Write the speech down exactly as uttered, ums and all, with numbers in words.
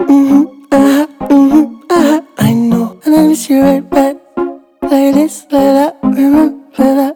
Mm-hmm, uh-huh, mm-hmm, uh-huh. I know, and I miss you right back. Like this, like that, remember that.